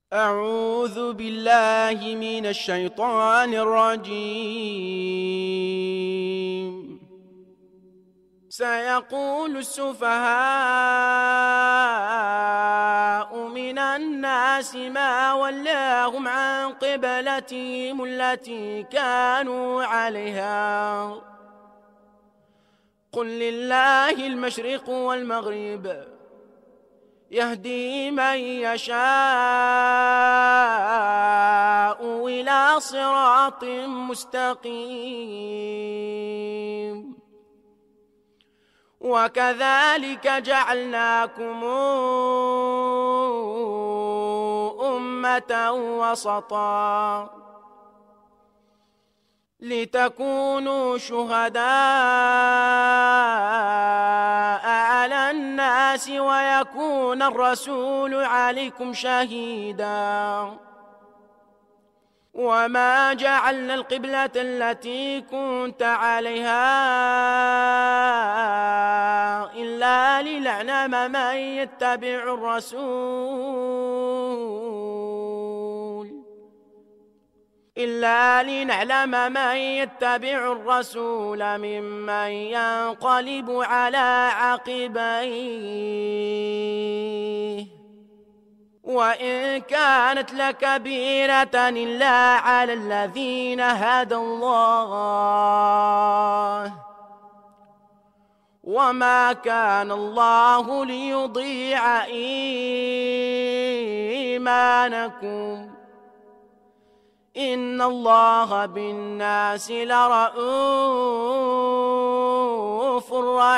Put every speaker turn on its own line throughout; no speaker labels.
أعوذ بالله من الشيطان الرجيم. سيقول السفهاء من الناس ما ولاهم عن قبلتهم التي كانوا عليها قل لله المشرق والمغرب يهدي من يشاء إلى صراط مستقيم. وكذلك جعلناكم أمة وسطا لتكونوا شهداء على الناس ويكون الرسول عليكم شهيدا. وما جعلنا القبلة التي كنت عليها إلا لنعلم من يتبع الرسول ممن ينقلب على عقبيه وإن كانت لكبيرة إلا على الذين هدى الله وما كان الله ليضيع إيمانكم إن الله بالناس لرءوف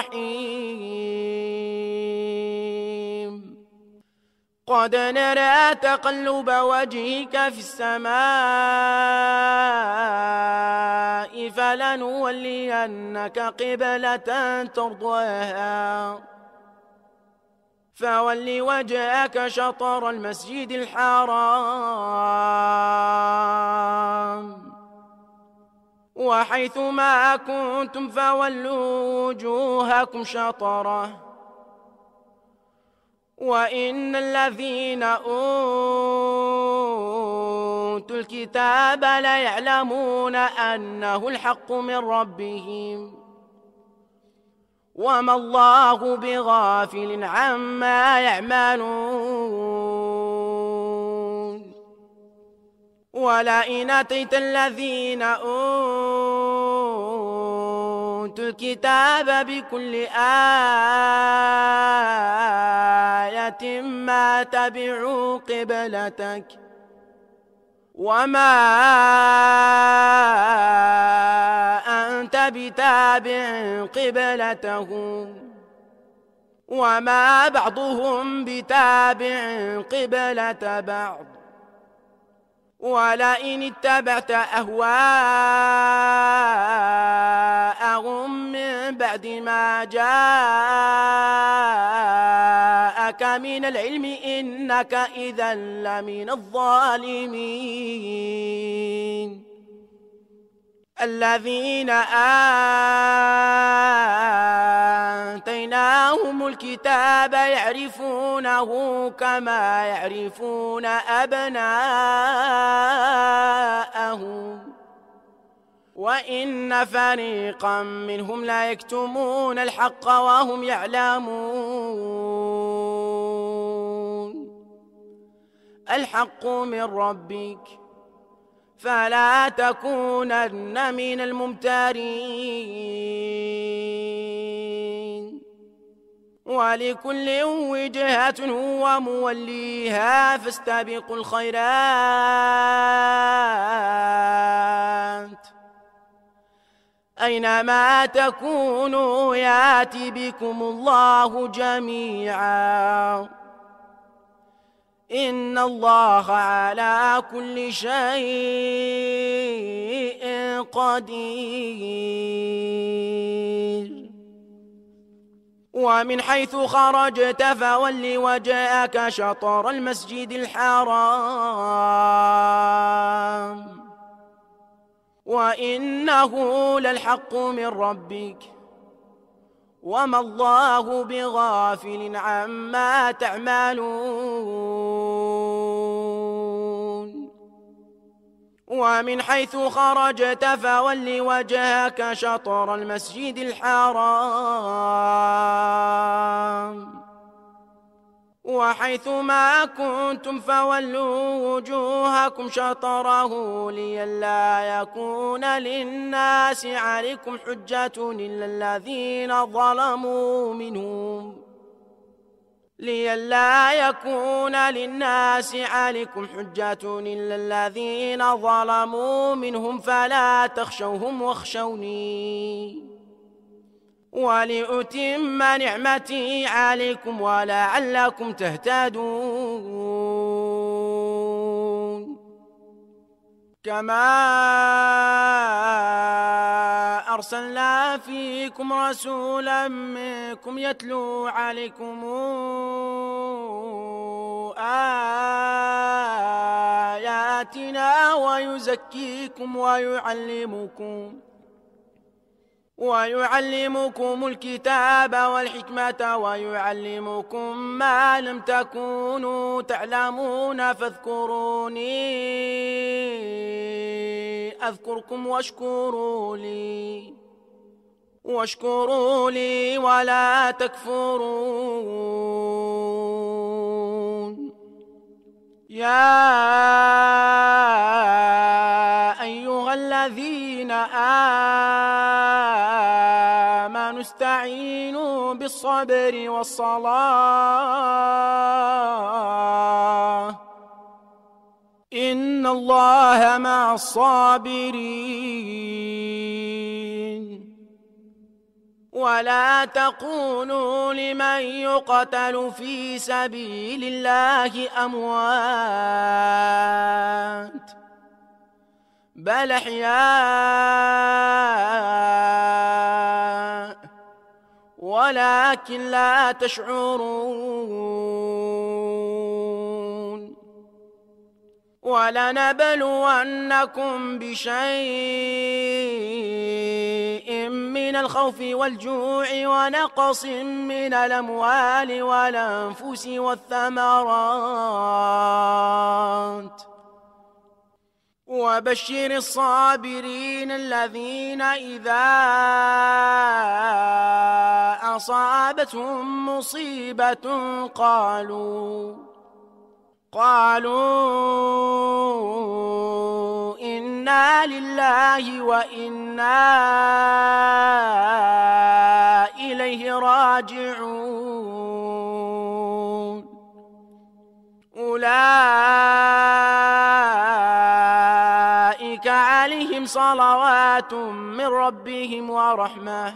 رحيم. قد نرى تقلب وجهك في السماء فلنولينك قبلة ترضاها فول وجهك شطر المسجد الحرام وحيث ما كنتم فولوا وجوهكم شطره وإن الذين أوتوا الكتاب ليعلمون أنه الحق من ربهم وما الله بغافل عما يعملون. ولئن أتيت الذين أوتوا الكتاب بكل آية ما تبعوا قبلتك وما أنت بتابع قبلتهم وما بعضهم بتابع قبلة بعض. ولئن اتبعت أهواءهم من بعد ما جاءك من العلم إنك إذا لمن الظالمين. الذين آتيناهم الكتاب يعرفونه كما يعرفون أبناءهم وإن فريقا منهم لا يكتمون الحق وهم يعلمون. الحق من ربك فلا تكونن من الممترين. ولكل وجهة هو موليها فاستبقوا الخيرات أينما تكونوا يأتي بكم الله جميعا إن الله على كل شيء قدير. ومن حيث خرجت فول وجهك شطر المسجد الحرام وإنه للحق من ربك وما الله بغافل عما تعملون. ومن حيث خرجت فول وجهك شطر المسجد الحرام وحيث ما كنتم فولوا وجوهكم شطره لئلا يكون للناس عليكم حجة إلا الذين ظلموا منهم لئلا يكون للناس عليكم حجة إلا الذين ظلموا منهم فلا تخشوهم واخشوني ولأتم نعمتي عليكم ولعلكم تهتدون كما أرسلنا فيكم رسولا منكم يتلو عليكم آياتنا ويزكيكم ويعلمكم الكتاب والحكمة ويعلمكم ما لم تكونوا تعلمون فاذكروني أذكركم واشكروا لي ولا تكفرون يا أيها الذين آمنوا استعينوا بالصبر والصلاة إن الله مع الصابرين ولا تقولوا لمن يقتل في سبيل الله أموات بل أحياء ولكن لا تشعرون ولنبلونكم بشيء من الخوف والجوع ونقص من الأموال والأنفس والثمرات وبشر الصابرين الذين إذا أصابتهم مصيبة قالوا إنا لله وإنا إليه راجعون أولئك عليهم صلوات من ربهم ورحمة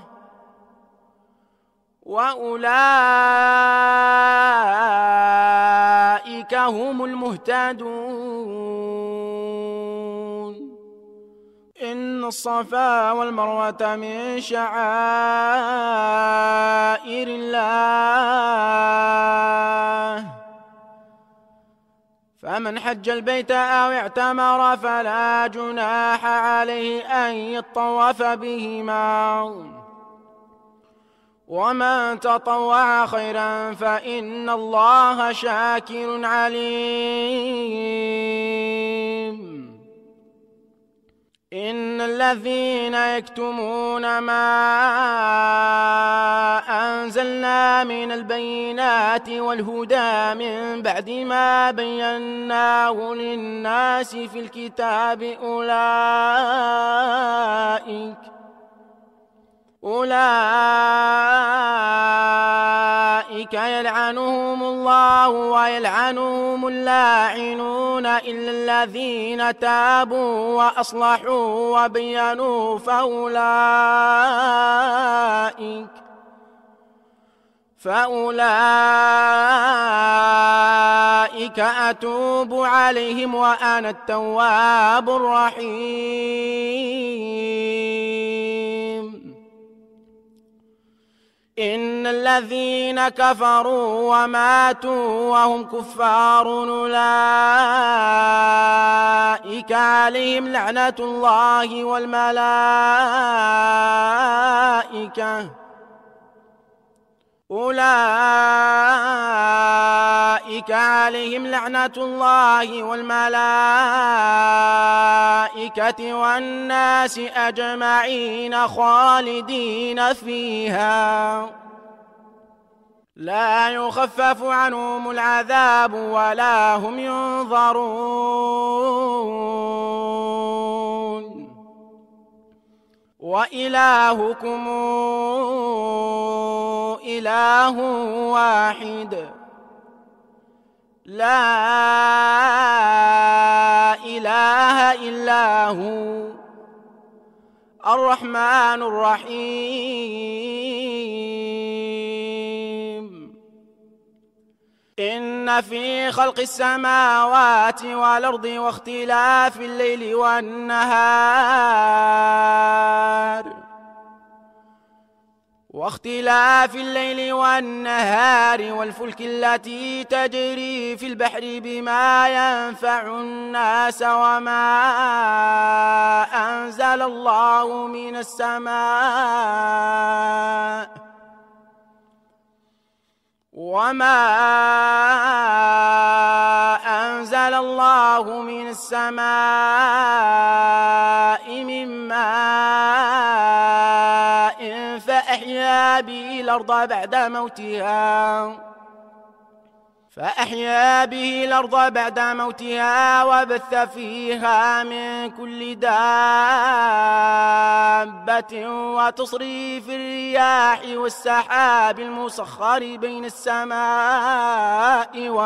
وأولئك هم المهتدون إن الصفا والمروة من شعائر الله فمن حج البيت أو اعتمر فلا جناح عليه أن يطوف بهما ومن تطوع خيرا فإن الله شاكر عليم إن الذين يكتمون ما أنزلنا من البينات والهدى من بعد ما بيناه للناس في الكتاب أولئك يلعنهم الله ويلعنهم اللاعنون إلا الذين تابوا وأصلحوا وبينوا فأولئك أتوب عليهم وأنا التواب الرحيم إن الذين كفروا وماتوا وهم كفار أولئك عليهم لعنة الله أولئك عليهم لعنة الله والملائكة والناس أجمعين خالدين فيها لا يخفف عنهم العذاب ولا هم ينظرون وإلهكم إله واحد لا إله إلا هو الرحمن الرحيم إن في خلق السماوات والأرض واختلاف الليل والنهار والفلك التي تجري في البحر بما ينفع الناس وما أنزل الله من السماء من ماء فأحيا به الأرض بعد موتها وبث فيها من كل دابة وتصريف الرياح والسحاب المسخر بين السماء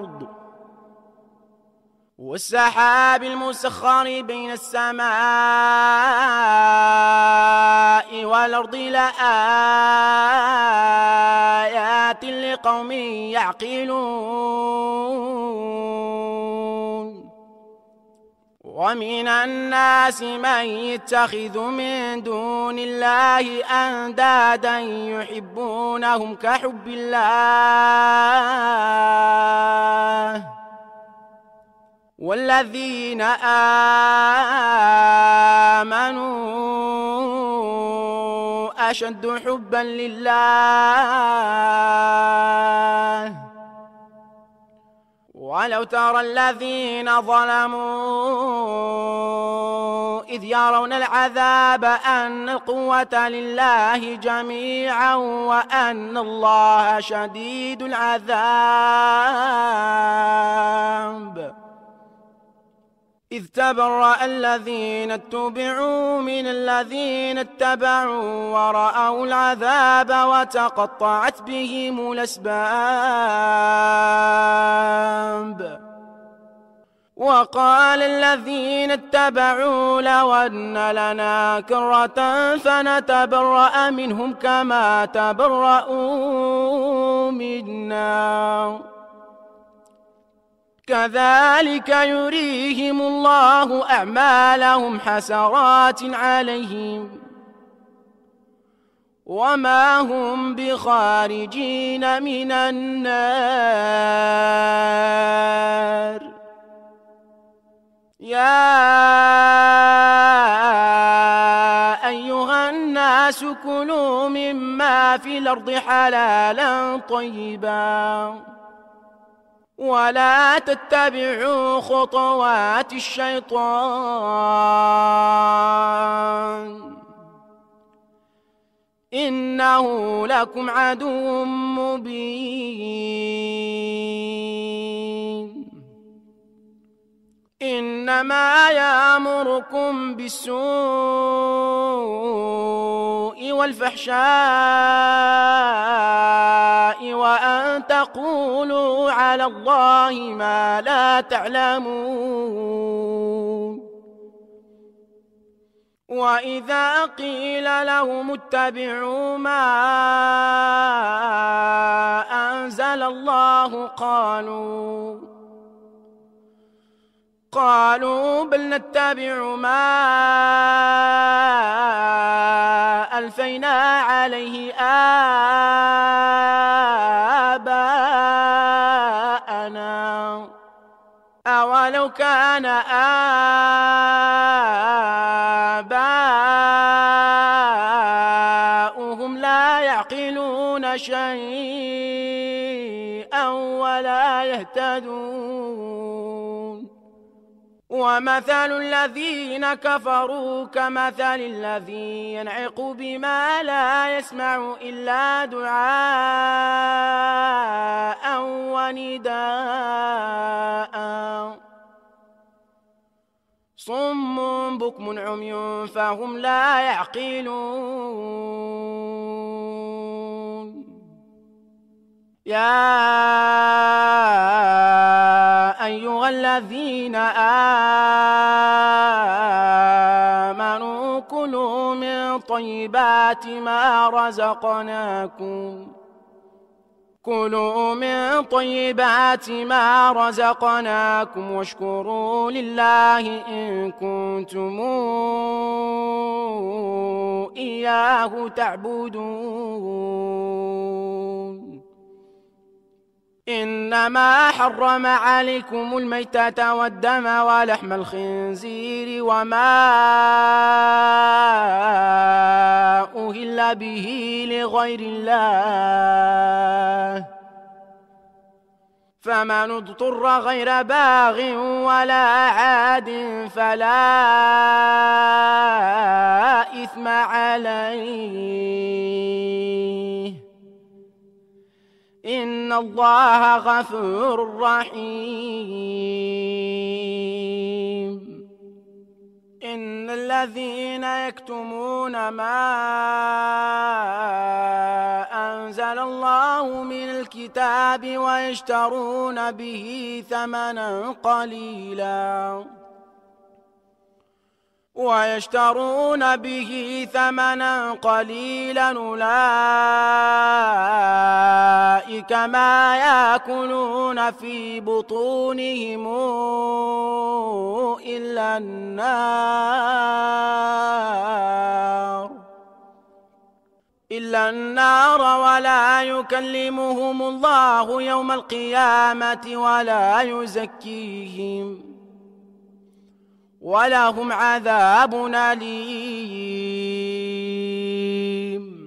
والأرض لآيات لقوم يعقلون ومن الناس من يتخذ من دون الله أندادا يحبونهم كحب الله والذين آمنوا أشد حبا لله ولو ترى الذين ظلموا إذ يرون العذاب أن القوة لله جميعا وأن الله شديد العذاب إذ تبرأ الذين اتبعوا من الذين اتبعوا ورأوا العذاب وتقطعت بهم الأسباب وقال الذين اتبعوا لو أن لنا كرة فنتبرأ منهم كما تبرأوا منا كذلك يريهم الله أعمالهم حسرات عليهم وما هم بخارجين من النار يا أيها الناس كلوا مما في الأرض حلالا طيبا ولا تتبعوا خطوات الشيطان إنه لكم عدو مبين إنما يأمركم بالسوء والفحشاء وأن تقولوا على الله ما لا تعلمون وإذا قيل لهم اتبعوا ما أنزل الله قالوا بل نتبع ما ألفينا عليه آباءنا أولو كان آباؤهم لا يعقلون شيئا ولا يهتدون. ومثل الذين كفروا كمثل الذي ينعق بما لا يسمع إلا دعاء ونداء صم بكم عمي فهم لا يعقلون. يا أيها الذين آمنوا كلوا من طيبات ما رزقناكم واشكروا لله إن كنتم إياه تعبدون. إنما حرم عليكم الميتة والدم ولحم الخنزير وما أهل به لغير الله، فمن اضطر غير باغ ولا عاد فلا إثم عليه، إن الله غفور رحيم. إن الذين يكتمون ما أنزل الله من الكتاب ويشترون به ثمنا قليلا أولئك ما يأكلون في بطونهم إلا النار ولا يكلمهم الله يوم القيامة ولا يزكيهم ولهم عذاب أليم.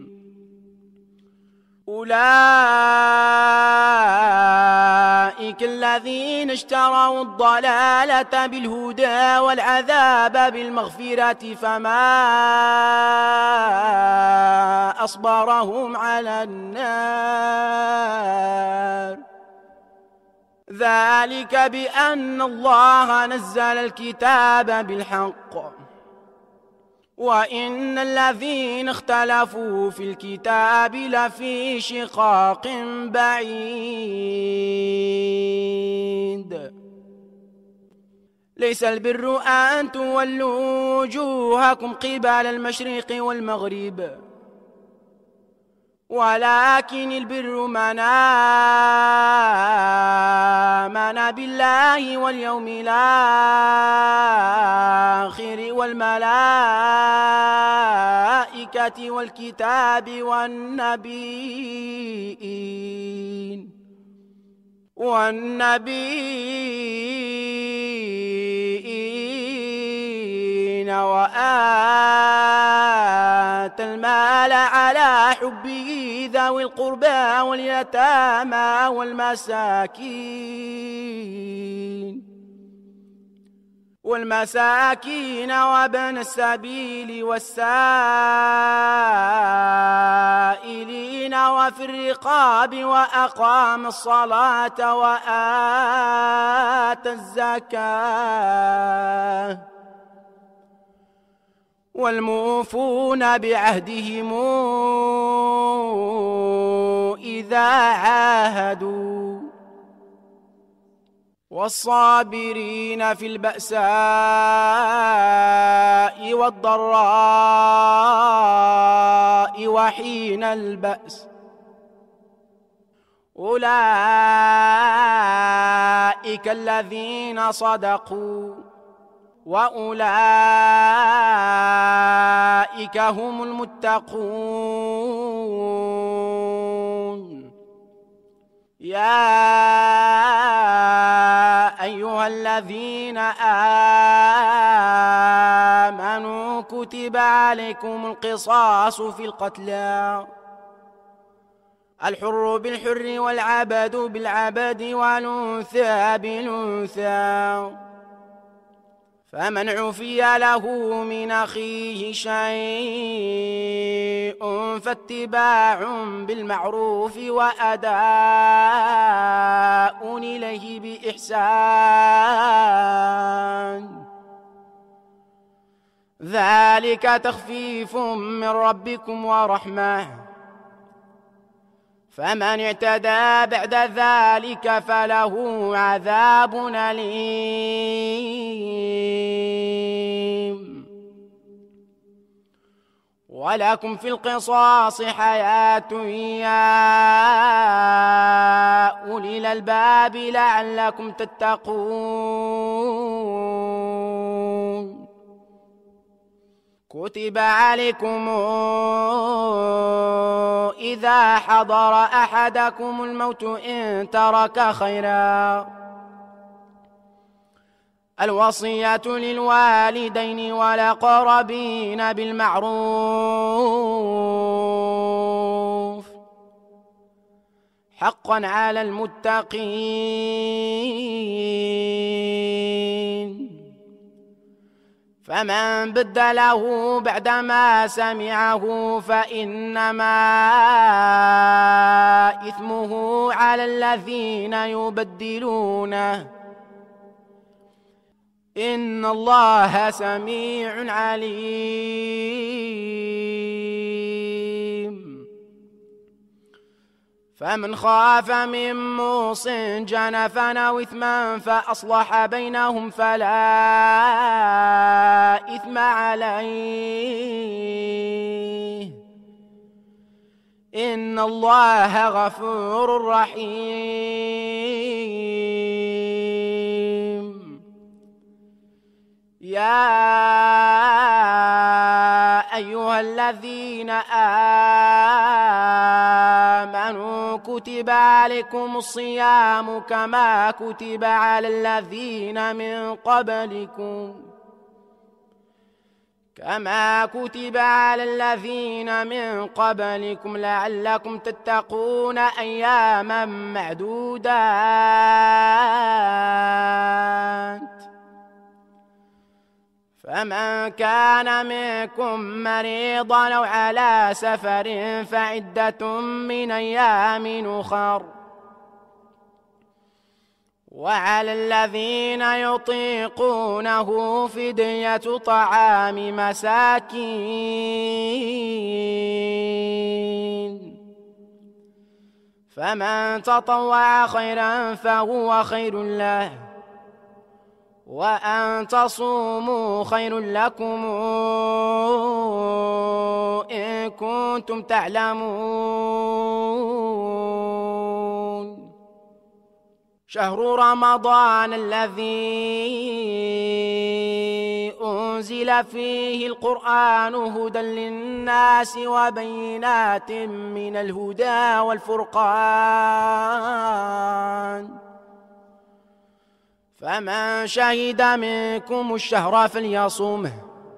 أولئك الذين اشتروا الضلالة بالهدى والعذاب بالمغفرة فما أصبرهم على النار، ذلك بأن الله نزل الكتاب بالحق وإن الذين اختلفوا في الكتاب لفي شقاق بعيد. ليس البر أن تولوا وجوهكم قبل المشرق والمغرب ولكن البر من آمن بالله واليوم الآخر والملائكة والكتاب والنبيين وآتى المال على حبه ذوي القربى واليتامى والمساكين وابن السبيل والسائلين وفي الرقاب وأقام الصلاة وآتى الزكاة والموفون بعهدهم إذا عاهدوا والصابرين في البأساء والضراء وحين البأس أولئك الذين صدقوا وأولئك هم المتقون. يا أيها الذين آمنوا كتب عليكم القصاص في القتلى الحر بالحر والعبد بالعبد والأنثى بالأنثى. فمن عفي له من أخيه شيء فاتباع بالمعروف وأداء إليه بإحسان، ذلك تخفيف من ربكم ورحمة. فمن اعتدى بعد ذلك فله عذاب أليم. ولكم في القصاص حياة يا أولي الألباب لعلكم تتقون. كتب عليكم إذا حضر أحدكم الموت إن ترك خيرا الوصية للوالدين والأقربين بالمعروف حقا على المتقين. فمن بدله بعدما سمعه فإنما إثمه على الذين يبدلونه، إن الله سميع عليم. فمن خاف من موص جنفا أو إثما فأصلح بينهم فلا إثم عليه، إن الله غفور رحيم. يا أيها الذين آمنوا كتب عليكم الصيام كما كتب على الذين من قبلكم لعلكم تتقون أياما معدودات. فمن كان منكم مريضا أو على سفر فعدة من أيام أخر، وعلى الذين يطيقونه فدية طعام مساكين، فمن تطوع خيرا فهو خير له، وأن تصوموا خير لكم إن كنتم تعلمون. شهر رمضان الذي أنزل فيه القرآن هدى للناس وبينات من الهدى والفرقان، فمن شهد منكم الشهر فليصومه،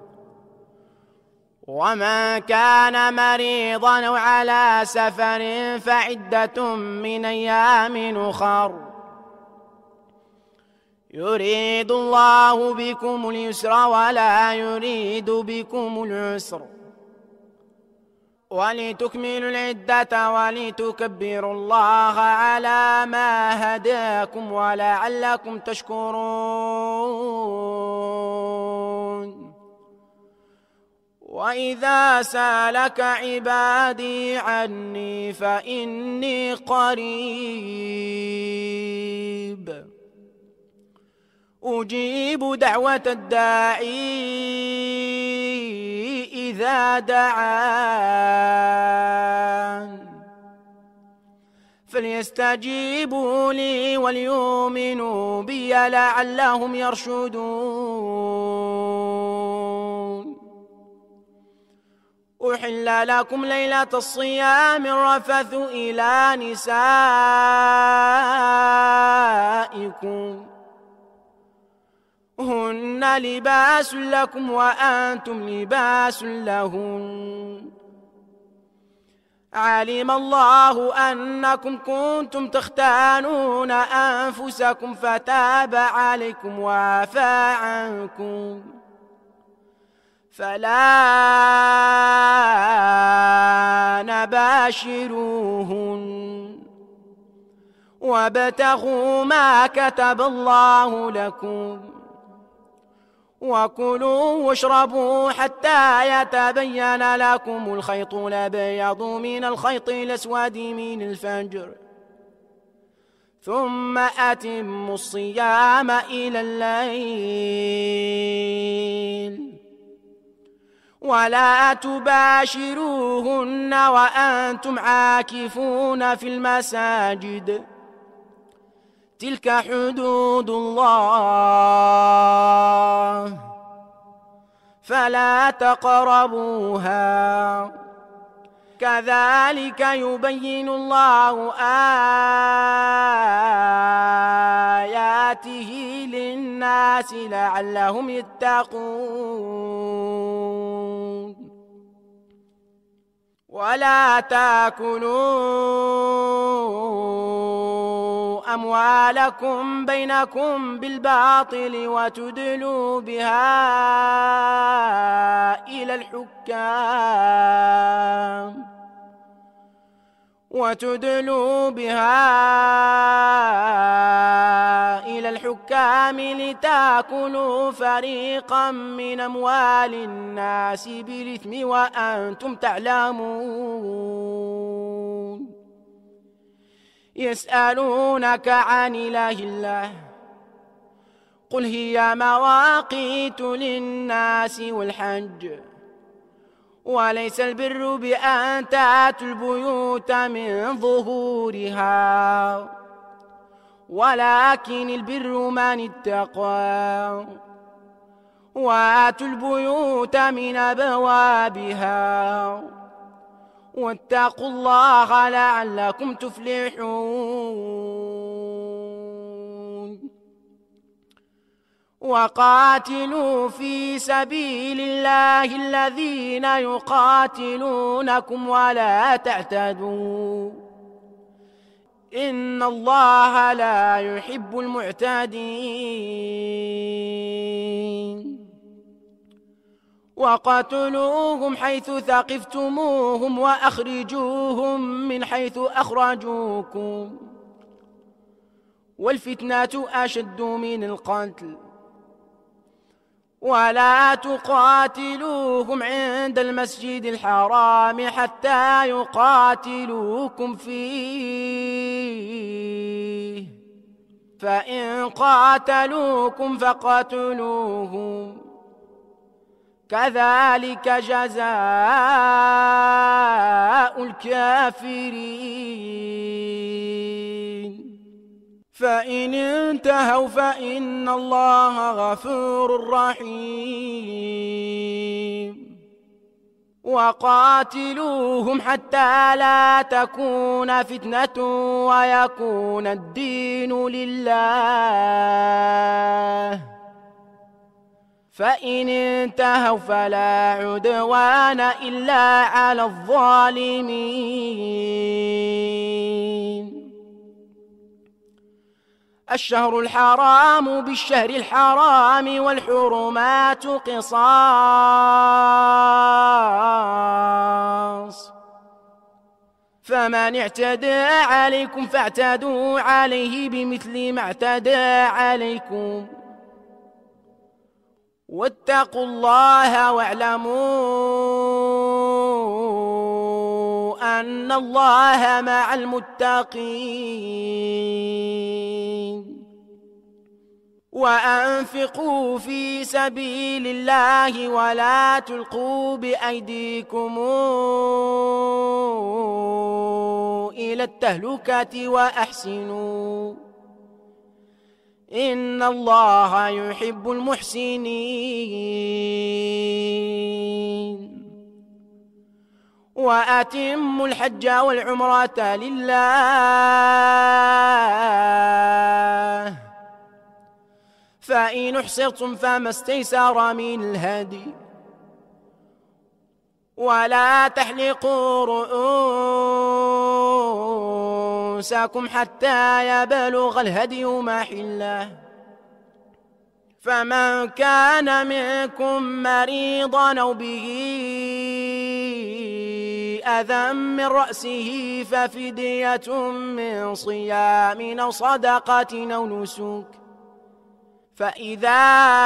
ومن كان مريضا أو على سفر فعدة من أيام أخر، يريد الله بكم اليسر ولا يريد بكم العسر، ولتكملوا العدة ولتكبروا الله على ما هداكم ولعلكم تشكرون. وإذا سألك عبادي عني فإني قريب أجيب دعوة الداعي إذا دعان، فليستجيبوا لي وليؤمنوا بي لعلهم يرشدون. أحل لكم ليلة الصيام الرفث إلى نسائكم هن لباس لكم وأنتم لباس لهن، علم الله أنكم كنتم تختانون أنفسكم فتاب عليكم وعفى عنكم فالآن باشروهن وابتغوا ما كتب الله لكم وكلوا واشربوا حتى يتبين لكم الخيط الأبيض من الخيط الأسود من الفجر ثم أتموا الصيام إلى الليل ولا تباشروهن وأنتم عاكفون في المساجد تلك حدود الله فلا تقربوها كذلك يبين الله آياته للناس لعلهم يتقون ولا تاكلوا أموالكم بينكم بالباطل وتدلوا بها إلى الحكام لتاكلوا فريقا من أموال الناس بالإثم وأنتم تعلمون يسألونك عن إله الله قل هي مواقيت للناس والحج وليس البر بأن تأتوا البيوت من ظهورها ولكن البر من اتقى وآتوا البيوت من أبوابها واتقوا الله لعلكم تفلحون وقاتلوا في سبيل الله الذين يقاتلونكم ولا تعتدوا إن الله لا يحب المعتدين وقتلوهم حيث ثقفتموهم وأخرجوهم من حيث أخرجوكم والفتنة أشد من القتل ولا تقاتلوهم عند المسجد الحرام حتى يقاتلوكم فيه فإن قاتلوكم فقتلوهم كذلك جزاء الكافرين فإن انتهوا فإن الله غفور رحيم وقاتلوهم حتى لا تكون فتنة ويكون الدين لله فإن انتهوا فلا عدوان إلا على الظالمين الشهر الحرام بالشهر الحرام والحرمات قصاص فمن اعتدى عليكم فاعتدوا عليه بمثل ما اعتدى عليكم واتقوا الله واعلموا أن الله مع المتقين وأنفقوا في سبيل الله ولا تلقوا بأيديكم إلى التهلكة وأحسنوا إن الله يحب المحسنين وأتموا الحج والعمرة لله فإن احصرتم فما استيسر من الهدي ولا تحلقوا رؤوسكم حتى يبلغ الهدي محله، فمن كان منكم مريضا أو به أذى من رأسه ففدية من صيام أو صدقة أو نسك، فإذا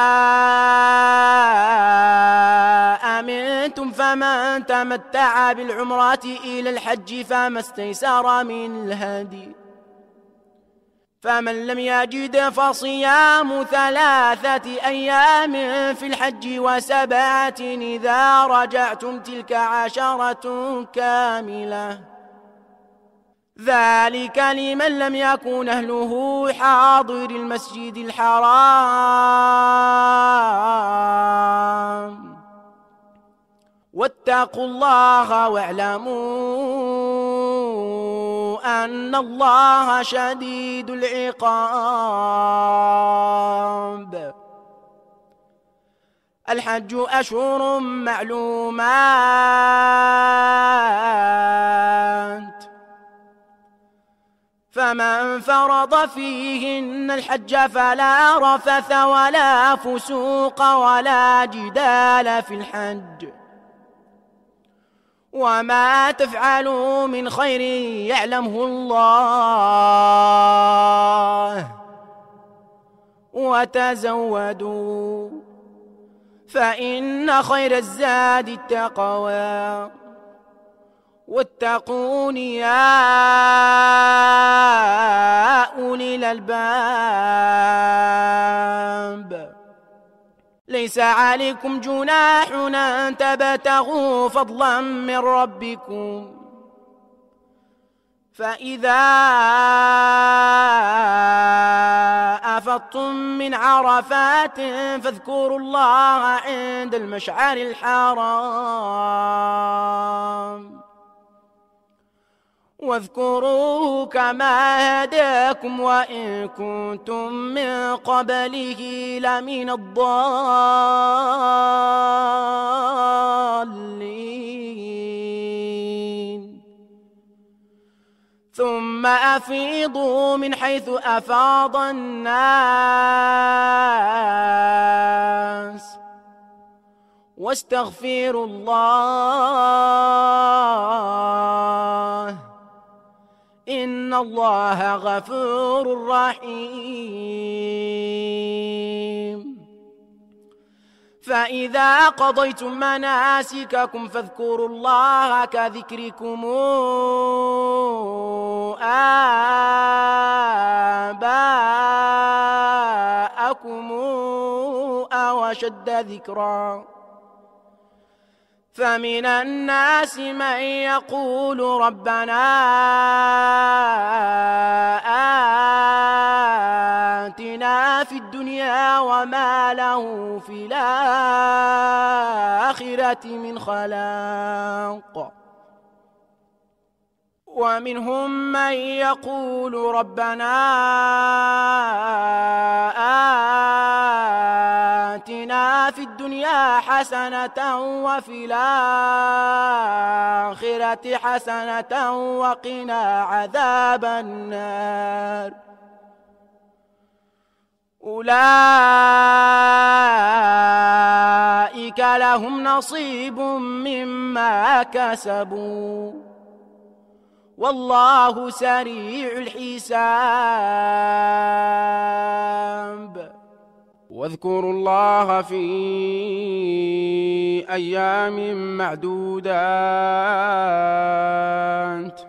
أمنتم فمن تمتع بالعمرة إلى الحج فما استيسر من الهدي، فمن لم يجد فصيام 3 أيام في الحج و7 إذا رجعتم، تلك 10 كاملة، ذلك لمن لم يكن أهله حاضر المسجد الحرام. واتقوا الله واعلموا أن الله شديد العقاب. الحج أشهر معلومات، فمن فرض فيهن الحج فلا رفث ولا فسوق ولا جدال في الحج، وما تفعلوا من خير يعلمه الله، وتزودوا فإن خير الزاد التقوى، واتقون يا أولي الألباب. ليس عليكم جناح أن تبتغوا فضلا من ربكم، فإذا أفضتم من عرفات فاذكروا الله عند المشعر الحرام، واذكروه كما هداكم وإن كنتم من قبله لمن الضالين. ثم أفيضوا من حيث أفاض الناس واستغفروا الله إن الله غفور رحيم. فإذا قضيتم مناسككم فاذكروا الله كذكركم آباءكم أو أشد ذكرا. فمن الناس من يقول ربنا آتنا في الدنيا وما له في الآخرة من خلاق، ومنهم من يقول ربنا آتنا في الدنيا حسنة وفي الآخرة حسنة وقنا عذاب النار. أولئك لهم نصيب مما كسبوا والله سريع الحساب. واذكروا الله في أيام معدودات،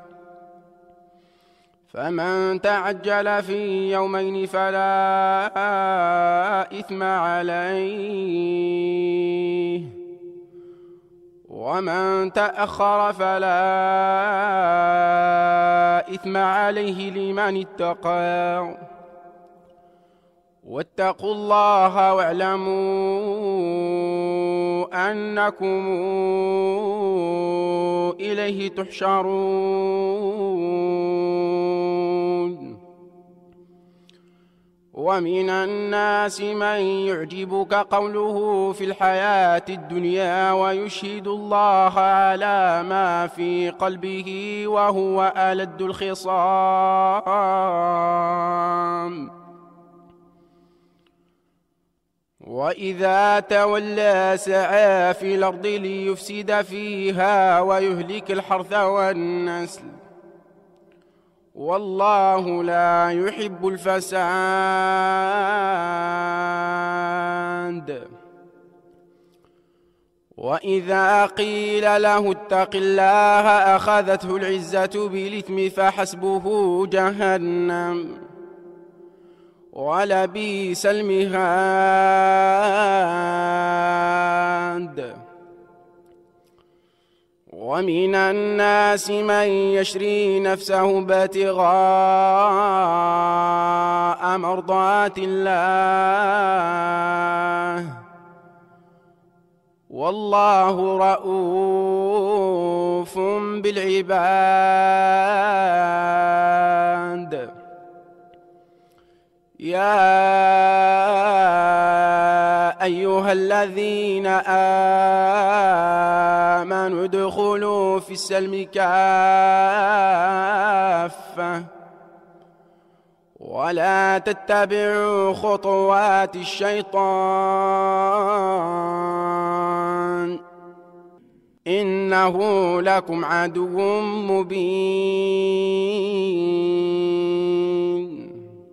فمن تعجل في يومين فلا إثم عليه، ومن تأخر فلا إثم عليه لمن اتقى. واتقوا الله واعلموا أنكم إليه تحشرون. ومن الناس من يعجبك قوله في الحياة الدنيا ويشهد الله على ما في قلبه وهو ألد الخصام. وإذا تولى سعى في الأرض ليفسد فيها ويهلك الحرث والنسل والله لا يحب الفساد. وإذا قيل له اتق الله أخذته العزة بالإثم فحسبه جهنم ولبئس المهاد. ومن الناس من يشري نفسه ابتغاء مرضات الله والله رؤوف بالعباد. يا أيها الذين آمنوا ادخلوا في السلم كافة ولا تتبعوا خطوات الشيطان إنه لكم عدو مبين.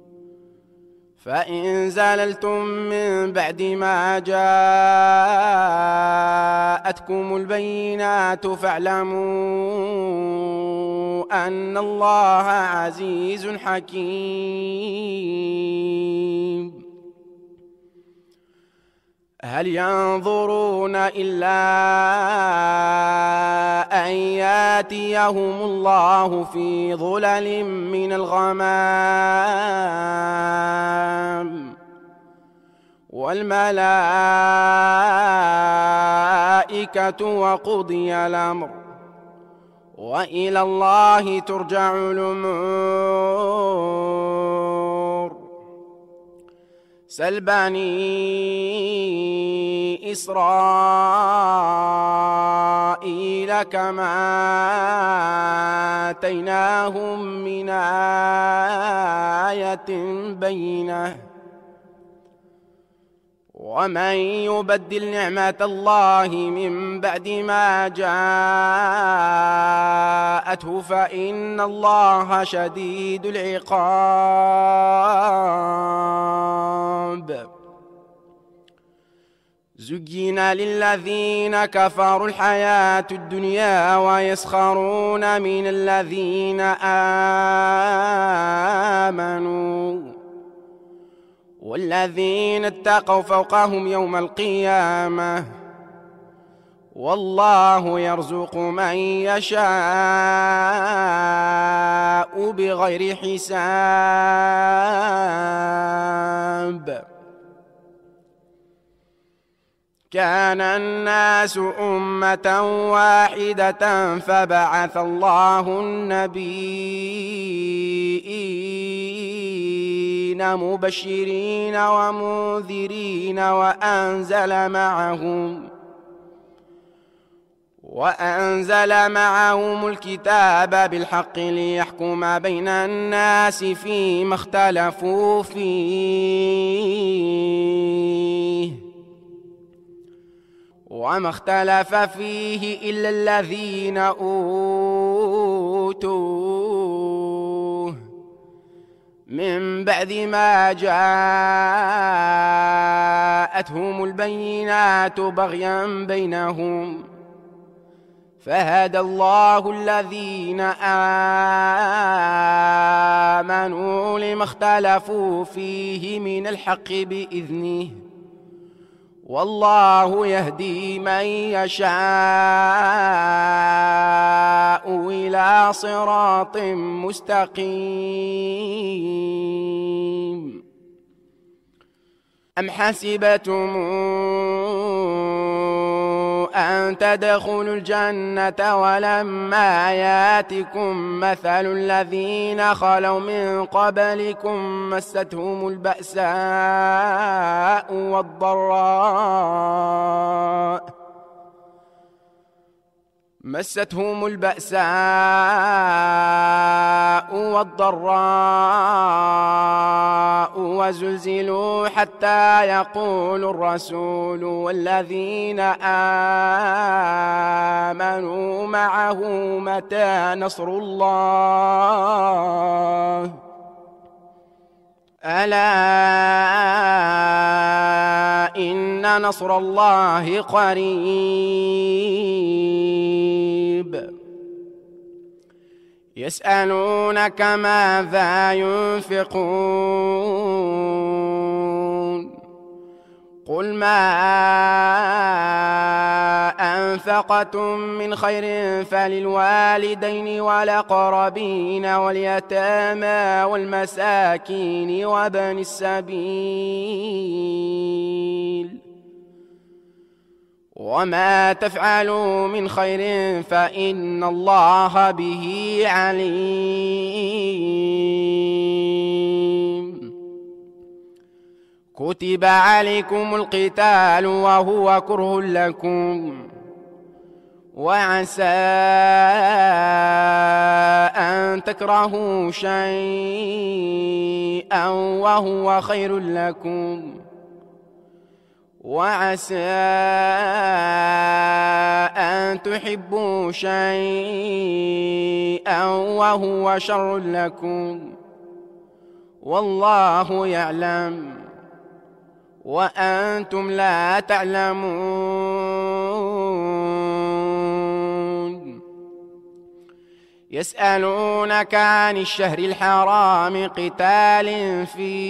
فإن زللتم من بعد ما جاءتكم البينات فاعلموا أن الله عزيز حكيم. هل ينظرون إلا أن ياتيهم الله في ظلل من الغمام والملائكة وقضي الأمر وإلى الله ترجع الأمور. سل بني إسرائيل كما آتيناهم من آية بينة ومن يبدل نعمة الله من بعد ما جاءته فإن الله شديد العقاب. زين للذين كفروا الحياة الدنيا ويسخرون من الذين آمنوا والذين اتقوا فوقهم يوم القيامة والله يرزق من يشاء بغير حساب. كان الناس أمة واحدة فبعث الله النبيين مبشرين ومنذرين وأنزل معهم الكتاب بالحق ليحكم بين الناس فيما اختلفوا فيه وما اختلف فيه إلا الذين أوتوه من بعد ما جاءتهم البينات بغيا بينهم فهدى الله الذين آمنوا لما اختلفوا فيه من الحق بإذنه والله يهدي من يشاء إلى صراط مستقيم. أم حسبتم أن تدخلوا الجنة ولما ياتكم مثل الذين خلوا من قبلكم مستهم البأساء والضراء وزلزلوا حتى يقول الرسول والذين آمنوا معه متى نصر الله ألا إن نصر الله قريب يسألونك ماذا ينفقون قل ما أنفقتم من خير فللوالدين والأقربين واليتامى والمساكين وابن السبيل وما تفعلوا من خير فإن الله به عليم كتب عليكم القتال وهو كره لكم وعسى أن تكرهوا شيئا وهو خير لكم وعسى أن تحبوا شيئا وهو شر لكم والله يعلم وأنتم لا تعلمون يسألونك عن الشهر الحرام قتال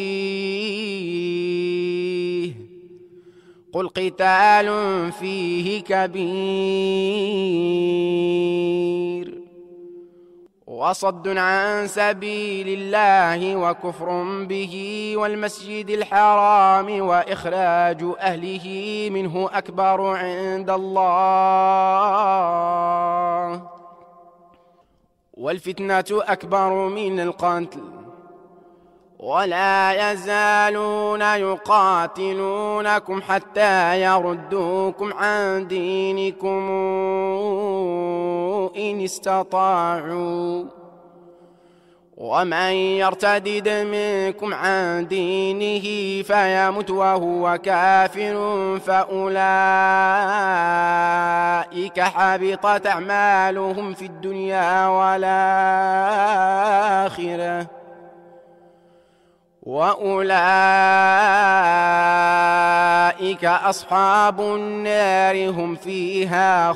فيه قل قتال فيه كبير وصد عن سبيل الله وكفر به والمسجد الحرام وإخراج أهله منه أكبر عند الله والفتنة أكبر من القتل ولا يزالون يقاتلونكم حتى يردوكم عن دينكم إن استطاعوا ومن يرتدد منكم عن دينه فيمت وهو كافر فأولئك حبطت أعمالهم في الدنيا والآخرة وأولئك أصحاب النار هم فيها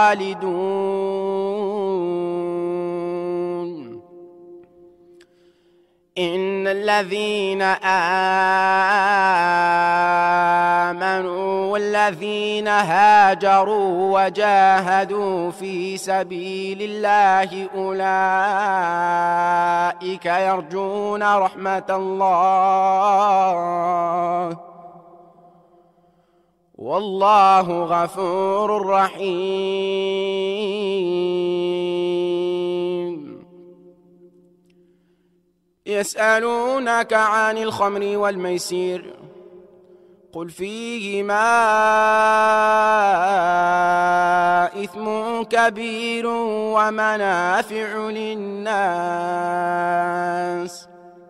خالدون إن الذين آمنوا والذين هاجروا وجاهدوا في سبيل الله أولئك يرجون رحمة الله والله غفور رحيم يسألونك عن الخمر والميسير قل فيهما إثم كبير ومنافع للناس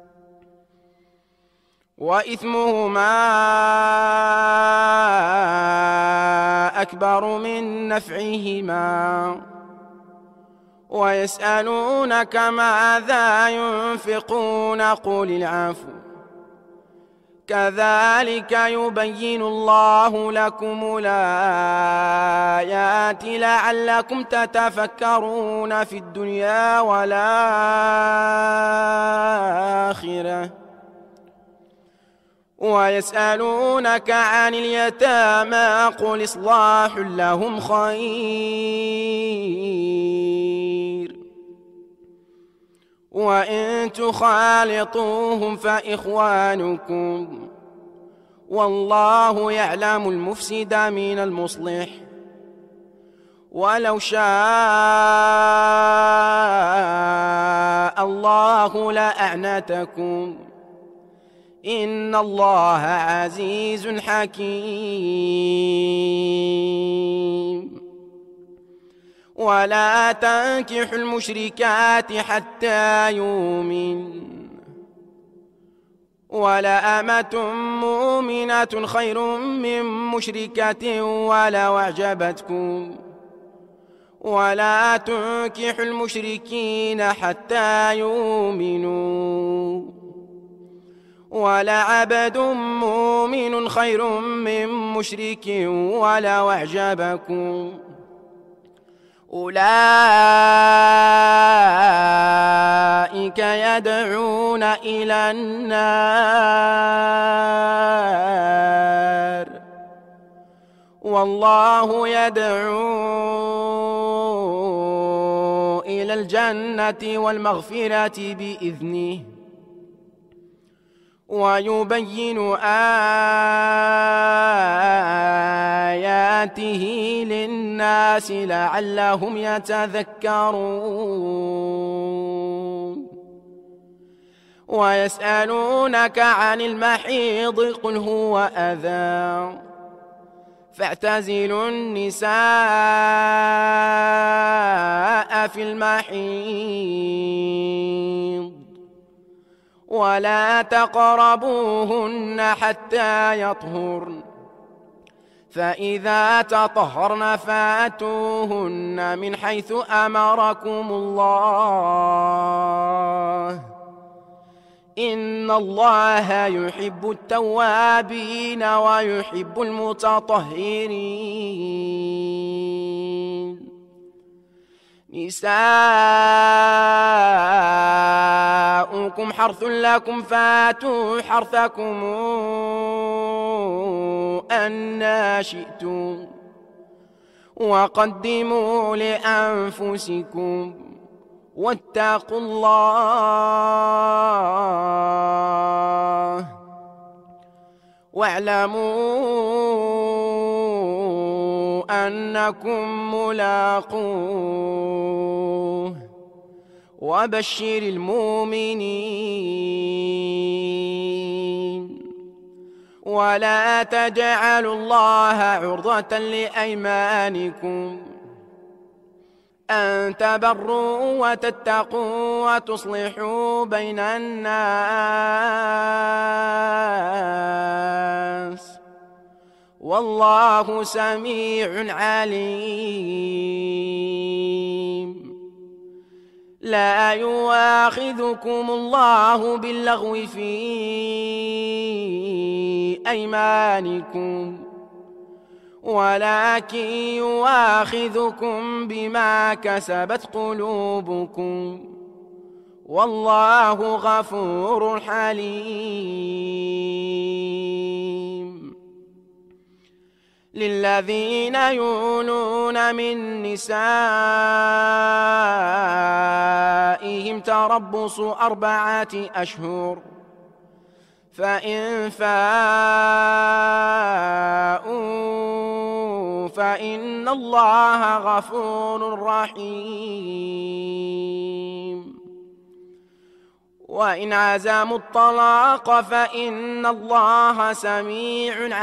وإثمهما أكبر من نفعهما ويسألونك ماذا ينفقون قل العفو كذلك يبين الله لكم الآيات لعلكم تتفكرون في الدنيا والآخرة ويسألونك عن اليتامى قل إصلاح لهم خير وإن تخالطوهم فإخوانكم والله يعلم المفسد من المصلح ولو شاء الله لأعنتكم إن الله عزيز حكيم. ولا تنكحوا المشركات حتى يؤمن، ولأمة مؤمنة خير من مشركة ولو أعجبتكم. ولا تنكحوا المشركين حتى يؤمنوا، ولعبد مؤمن خير من مشرك ولو أعجبكم. أولئك يدعون إلى النار والله يدعو إلى الجنة والمغفرة بإذنه، ويبين آياته للناس لعلهم يتذكرون. ويسألونك عن المحيض قل هو أذى فاعتزلوا النساء في المحيض ولا تقربوهن حتى يطهرن، فإذا تطهرن فاتوهن من حيث أمركم الله إن الله يحب التوابين ويحب المتطهرين. نساؤكم حرث لكم فاتوا حرثكم أنى شئتم وقدموا لأنفسكم واتقوا الله واعلموا أنكم ملاقوه وبشر المؤمنين. ولا تجعلوا الله عرضة لأيمانكم أن تبروا وتتقوا وتصلحوا بين الناس والله سميع عليم. لا يؤاخذكم الله باللغو في أيمانكم ولكن يؤاخذكم بما كسبت قلوبكم والله غفور حليم. للذين يؤلون من نسائهم تربص 4 أشهر فإن فاءوا فإن الله غفور رحيم. وإن عزموا الطلاق فإن الله سميع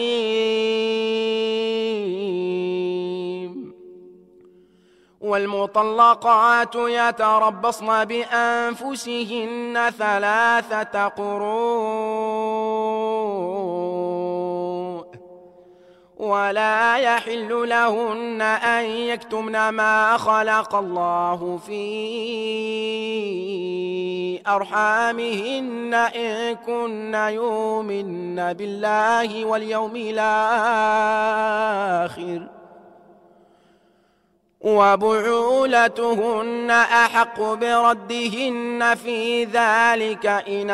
عليم. والمطلقات يتربصن بأنفسهن 3 قروء ولا يحل لهن أن يكتمن ما خلق الله في أرحامهن إن كن يؤمن بالله واليوم الآخر وبعولتهن أحق بردهن في ذلك إن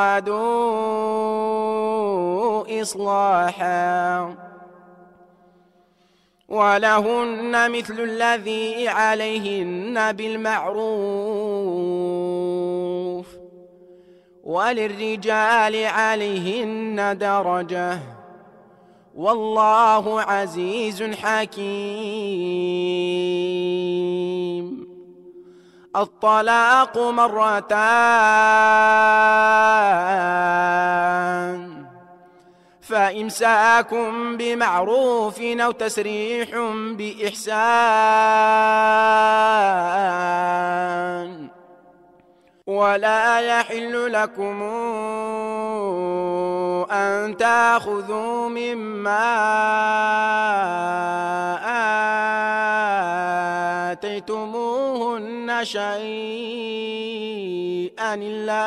أرادوا إصلاحا ولهن مثل الذي عليهن بالمعروف وللرجال عليهن درجة والله عزيز حكيم. الطلاق مرتان، فإمساكم بمعروف أو تسريح بإحسان. ولا يحل لكم أن تأخذوا مما آتيتموهن شيئا إلا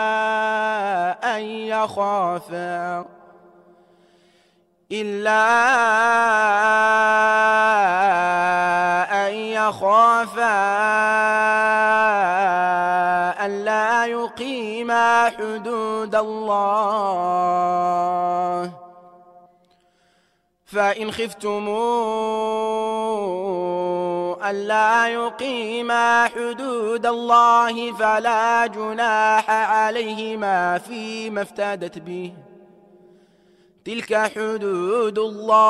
أن يخافا ألا يقيما حدود الله. فإن خفتموا ألا يقيما حدود الله فلا جناح عليهما فيما افتدت به، تلك حدود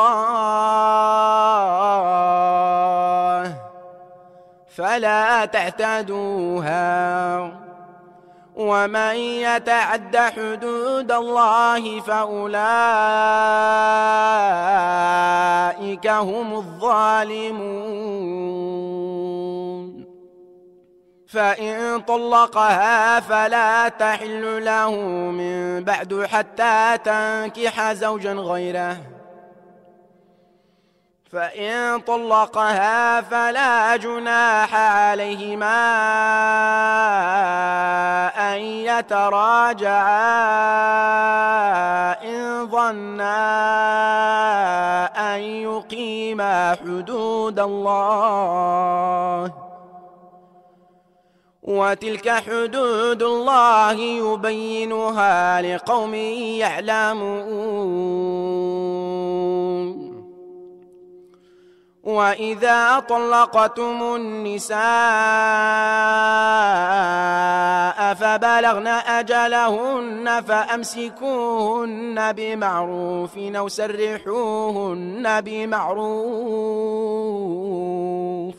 الله فلا تعتدوها، ومن يتعد حدود الله فأولئك هم الظالمون. فإن طلقها فلا تحل له من بعد حتى تنكح زوجا غيره، فإن طلقها فلا جناح عليهما أن يتراجعا إن ظنا أن يقيما حدود الله، وتلك حدود الله يبينها لقوم يعلمون. وإذا طلقتم النساء فبلغن أجلهن فأمسكوهن بمعروف أو سرحوهن بمعروف،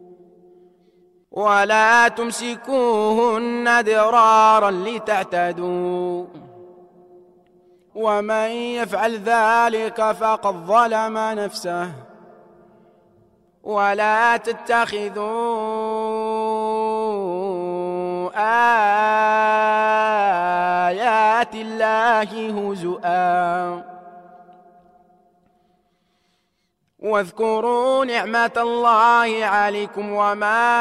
ولا تمسكوهن ضرارا لتعتدوا، ومن يفعل ذلك فقد ظلم نفسه. ولا تتخذوا آيات الله هزؤا، واذكروا نعمة الله عليكم وما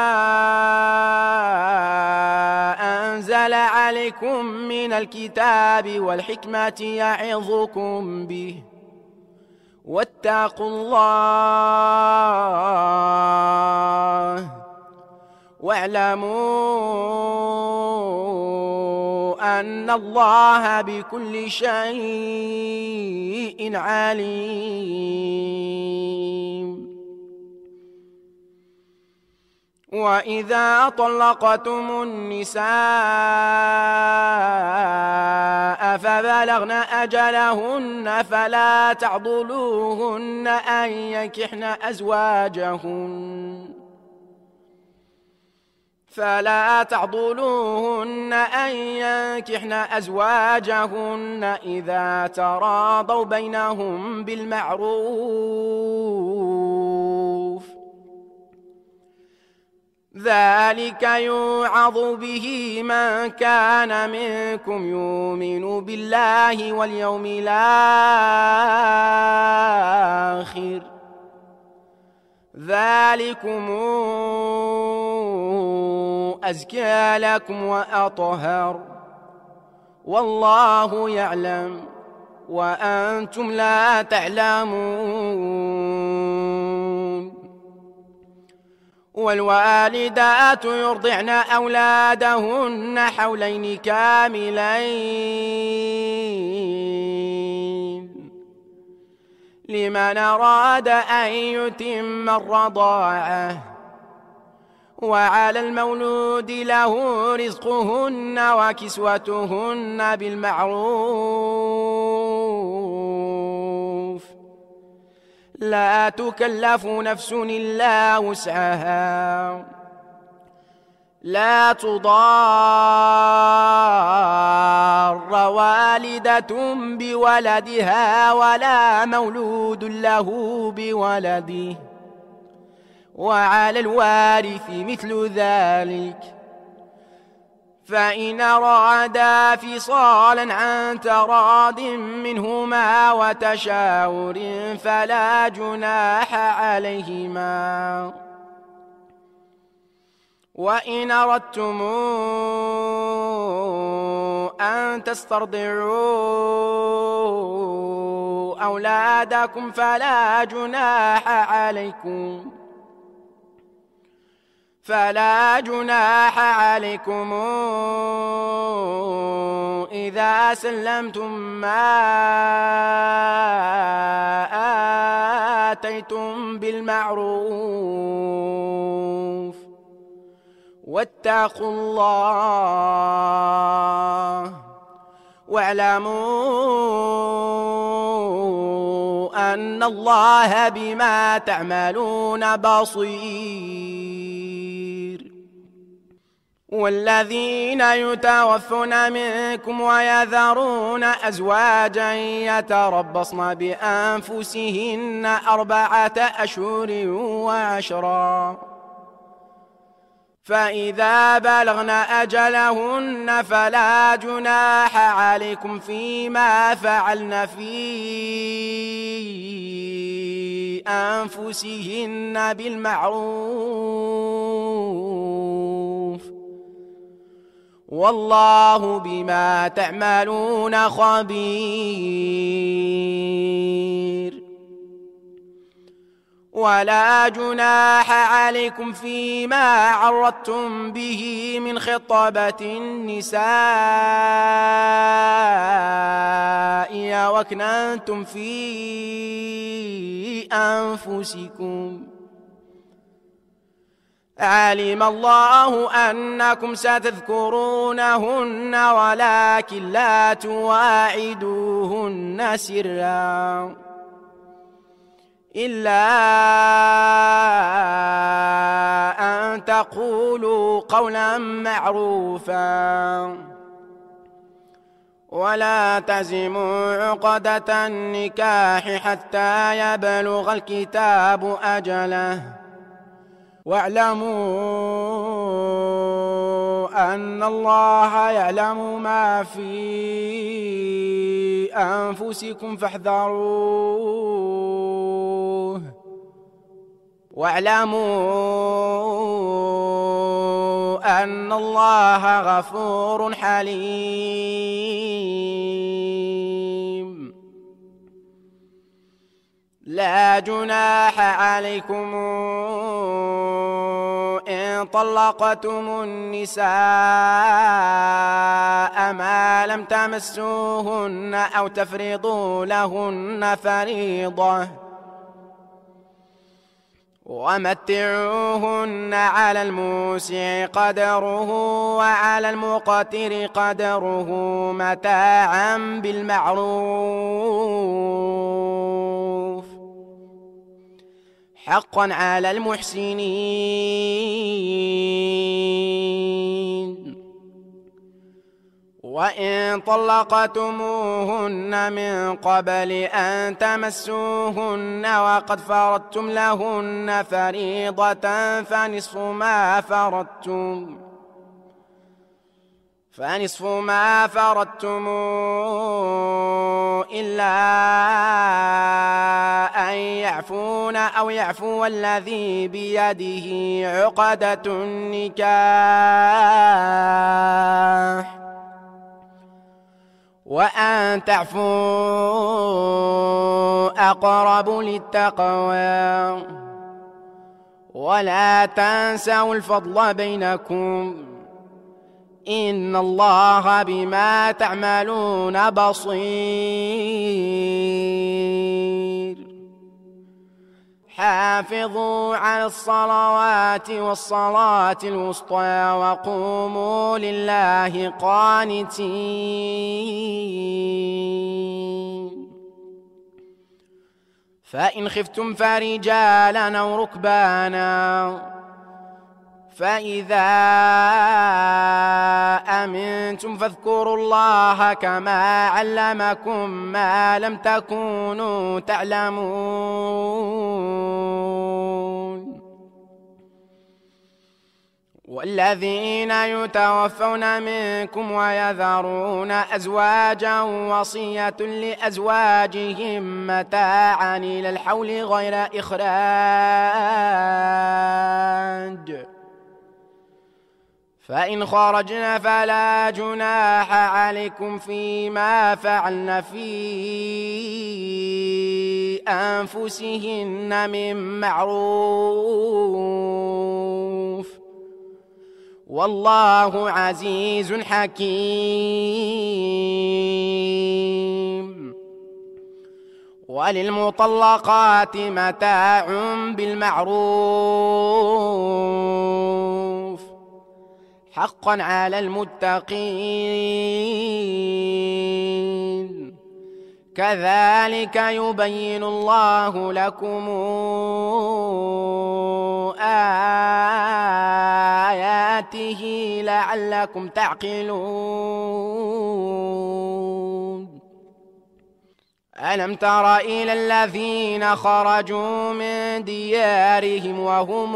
أنزل عليكم من الكتاب والحكمة يعظكم به، واتقوا الله واعلموا أن الله بكل شيء عليم. وإذا طلقتم النساء فبلغن أجلهن فلا تعضلوهن أن ينكحن أزواجهن إذا تراضوا بينهم بالمعروف، ذلك يوعظ به من كان منكم يؤمن بالله واليوم الآخر، ذلكم أزكى لكم وأطهر، والله يعلم وأنتم لا تعلمون. والوالدات يرضعن أولادهن حولين كاملين لمن أراد أن يتم الرضاعة، وعلى المولود له رزقهن وكسوتهن بالمعروف، لا تكلف نفس إلا وسعها لا تضار والدة بولدها ولا مولود له بولده وعلى الوارث مثل ذلك فإن أرادا فصالا عن تراض منهما وتشاور فلا جناح عليهما وإن أردتم أن تسترضعوا أولادكم فلا جناح عليكم إذا سلمتم ما آتيتم بالمعروف واتقوا الله واعلموا أن الله بما تعملون بصير والذين يتوفون منكم ويذرون أزواجا يتربصن بأنفسهن 4 أشهر وعشرا فإذا بلغن أجلهن فلا جناح عليكم فيما فعلن في أنفسهن بالمعروف والله بما تعملون خبير ولا جناح عليكم فيما عرضتم به من خطبة النساء وأكننتم في أنفسكم علم الله أنكم ستذكرونهن ولكن لا تواعدوهن سرا إلا أن تقولوا قولا معروفا ولا تعزموا عقدة النكاح حتى يبلغ الكتاب أجله واعلموا أن الله يعلم ما في أنفسكم فاحذروه واعلموا أن الله غفور حليم لا جناح عليكم إن طلقتم النساء ما لم تمسوهن أو تفرضوا لهن فريضة ومتعوهن على الموسع قدره وعلى المقتر قدره متاعا بالمعروف حقا على المحسنين وإن طلقتموهن من قبل أن تمسوهن وقد فرضتم لهن فريضة فنصف ما فرضتم إلا أن يعفون أو يعفو الذي بيده عقدة النكاح وأن تعفوا أقرب للتقوى ولا تنسوا الفضل بينكم إن الله بما تعملون بصير حافظوا على الصلوات والصلاة الوسطى وقوموا لله قانتين فإن خفتم فرجالا أو ركبانا فإذا أمنتم فاذكروا الله كما علمكم ما لم تكونوا تعلمون. والذين يتوفون منكم ويذرون أزواجا وصية لأزواجهم متاعا إلى الحول غير إخراج فإن خرجن فلا جناح عليكم فيما فعلن في أنفسهن من معروف والله عزيز حكيم. وللمطلقات متاع بالمعروف حقا على المتقين كذلك يبين الله لكم آياته لعلكم تعقلون. ألم تر إلى الذين خرجوا من ديارهم وهم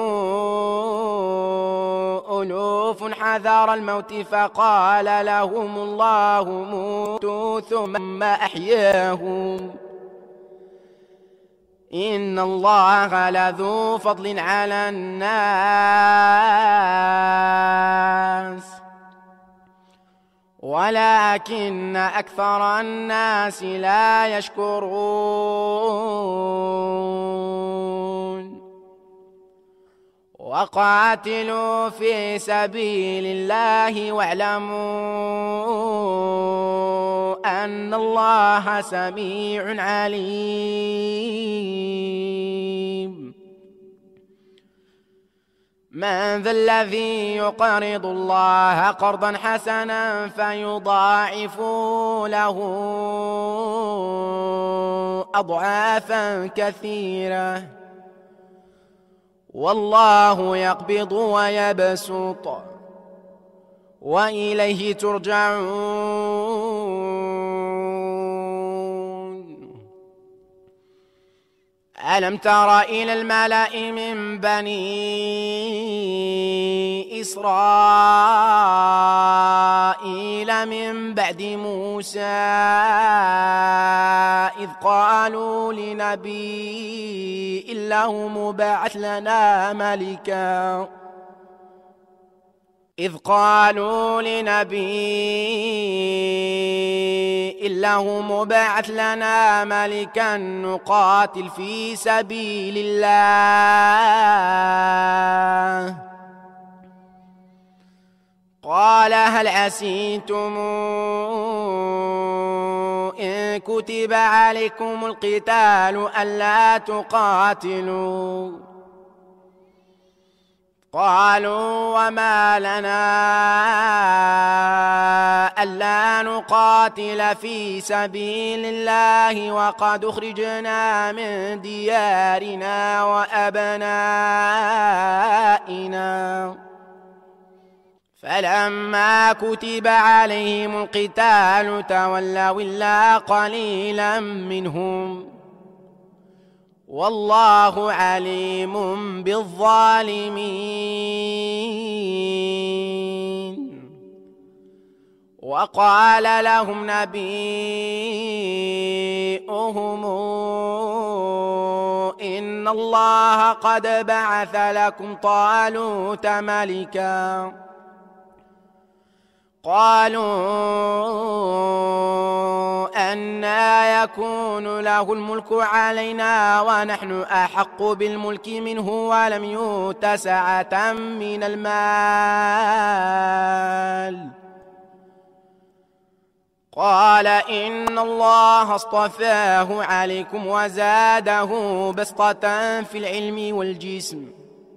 ألوف حذر الموت فقال لهم الله موتوا ثم أحياهم إن الله لذو فضل على الناس ولكن أكثر الناس لا يشكرون. وقاتلوا في سبيل الله واعلموا أن الله سميع عليم. من ذا الذي يقرض الله قرضا حسنا فيضاعف له أضعافا كثيرة والله يقبض ويبسط وإليه ترجعون. ألم تر إلى الملأ من بني إسرائيل من بعد موسى إذ قالوا لنبي له مبعث لنا ملكا نقاتل في سبيل الله. قال هل عسيتم إن كتب عليكم القتال ألا تقاتلوا؟ قالوا وما لنا ألا نقاتل في سبيل الله وقد أخرجنا من ديارنا وأبنائنا. فلما كتب عليهم القتال تولوا إلا قليلا منهم والله عليم بالظالمين. وقال لهم نبيؤهم إن الله قد بعث لكم طالوت ملكا. قالوا أنى يكون له الملك علينا ونحن أحق بالملك منه ولم يؤت سعة من المال. قال إن الله اصطفاه عليكم وزاده بسطة في العلم والجسم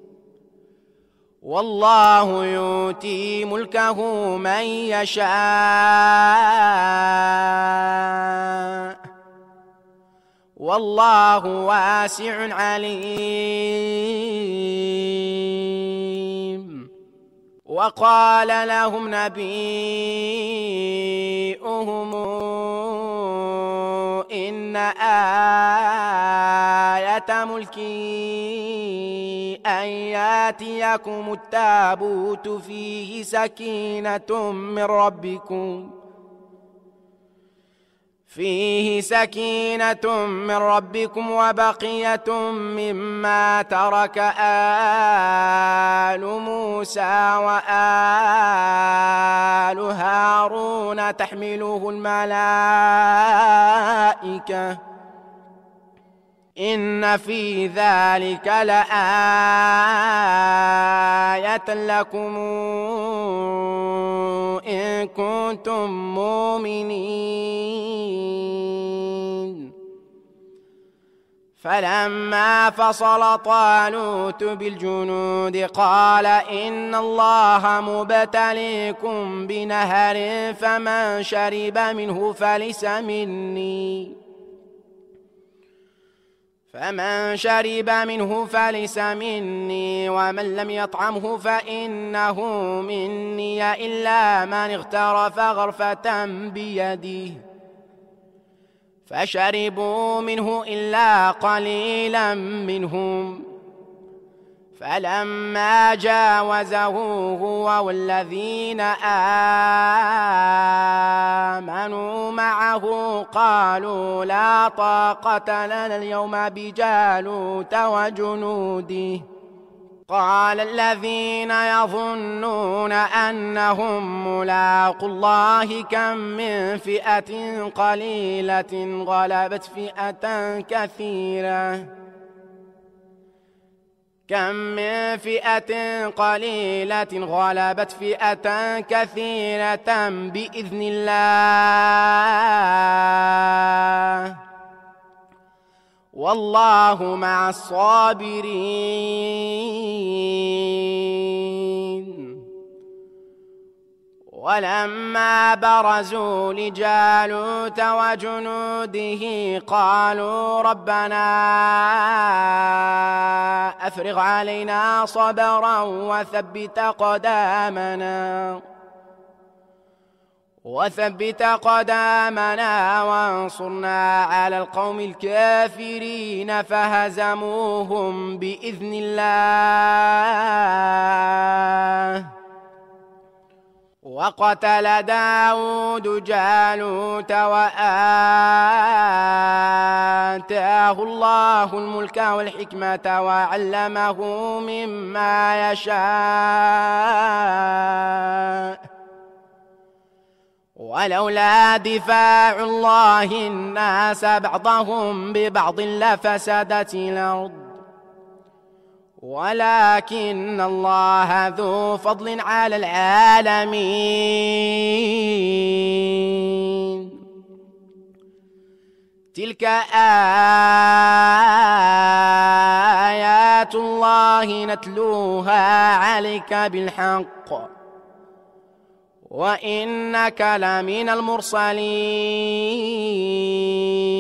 والله يؤتي ملكه من يشاء والله واسع عليم. وقال لهم نبيهم إن آية ملكي أن ياتيكم التابوت فيه سكينة من ربكم وبقية مما ترك آل موسى وآل هارون تحمله الملائكة إن في ذلك لآية لكم إن كنتم مؤمنين. فلما فصل طالوت بالجنود قال إن الله مبتليكم بنهر فمن شرب منه فليس مني ومن لم يطعمه فإنه مني إلا من اغترف غرفة بيده. فشربوا منه إلا قليلا منهم. فلما جاوزه هو والذين آمنوا معه قالوا لا طاقة لنا اليوم بجالوت وجنوده. قال الذين يظنون أنهم ملاقو الله كم من فئة قليلة غلبت فئة كثيرة بإذن الله والله مع الصابرين. ولما برزوا لجالوت وجنوده قالوا ربنا أفرغ علينا صبرا وثبت قدامنا وانصرنا على القوم الكافرين. فهزموهم بإذن الله. وقتل داود جالوت وآتاه الله الملك والحكمة وعلمه مما يشاء. ولولا دفاع الله الناس بعضهم ببعض لفسدت الأرض ولكن الله ذو فضل على العالمين. تلك آيات الله نتلوها عليك بالحق وإنك لمن المرسلين.